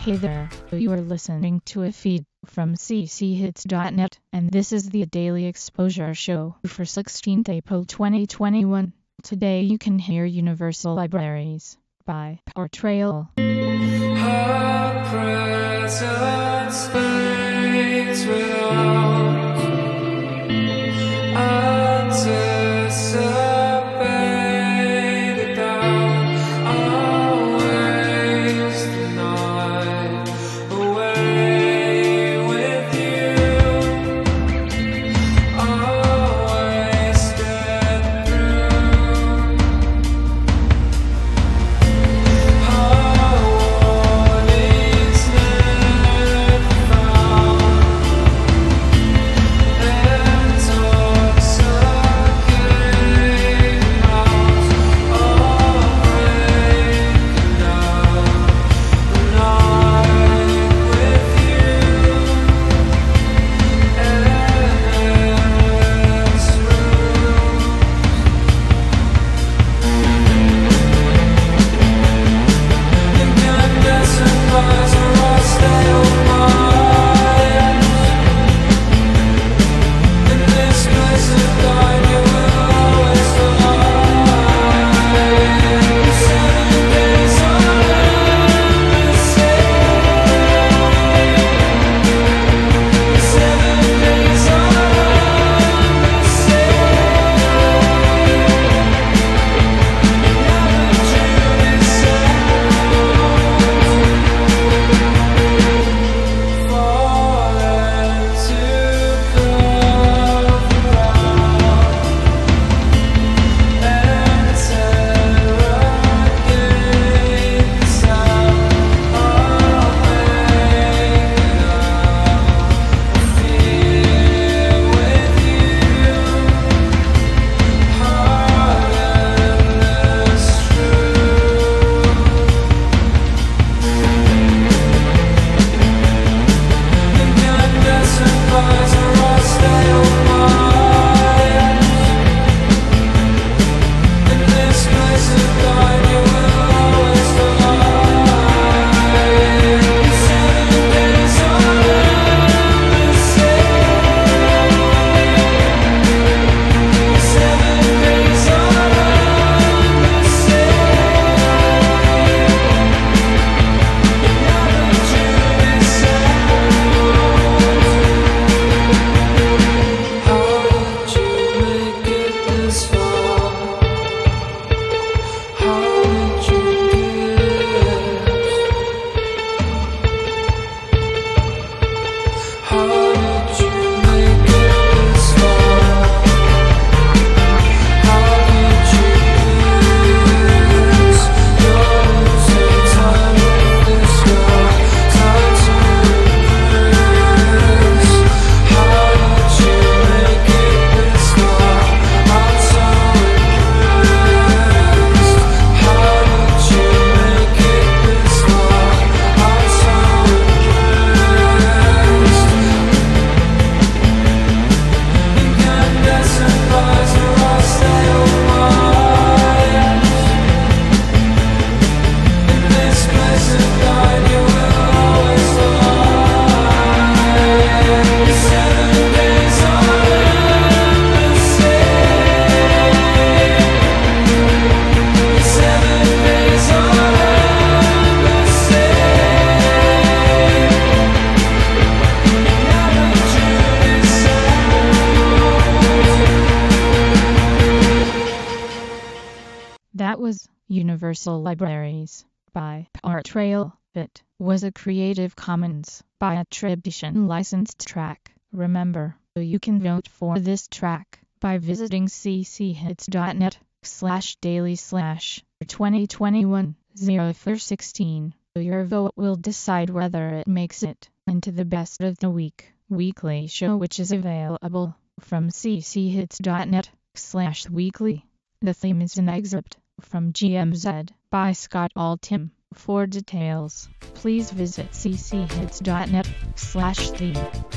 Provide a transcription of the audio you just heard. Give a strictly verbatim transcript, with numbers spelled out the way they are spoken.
Hey there, you are listening to a feed from c c hits dot net, and this is the Daily Exposure Show for sixteenth April twenty twenty-one. Today you can hear Universal Libraries by Portrayal. Her presence fades without anticipated doubt. I'll waste the night away with you. I'll waste it through. That was Universal Libraries by Portrayal. It was a Creative Commons by attribution licensed track. Remember, you can vote for this track by visiting c c hits dot net slash daily slash twenty twenty-one oh four sixteen. Your vote will decide whether it makes it into the Best of the Week weekly show, which is available from c c hits dot net slash weekly. The theme is an excerpt from G M Z by Scott Altham. For details, please visit c c hits dot net slash theme.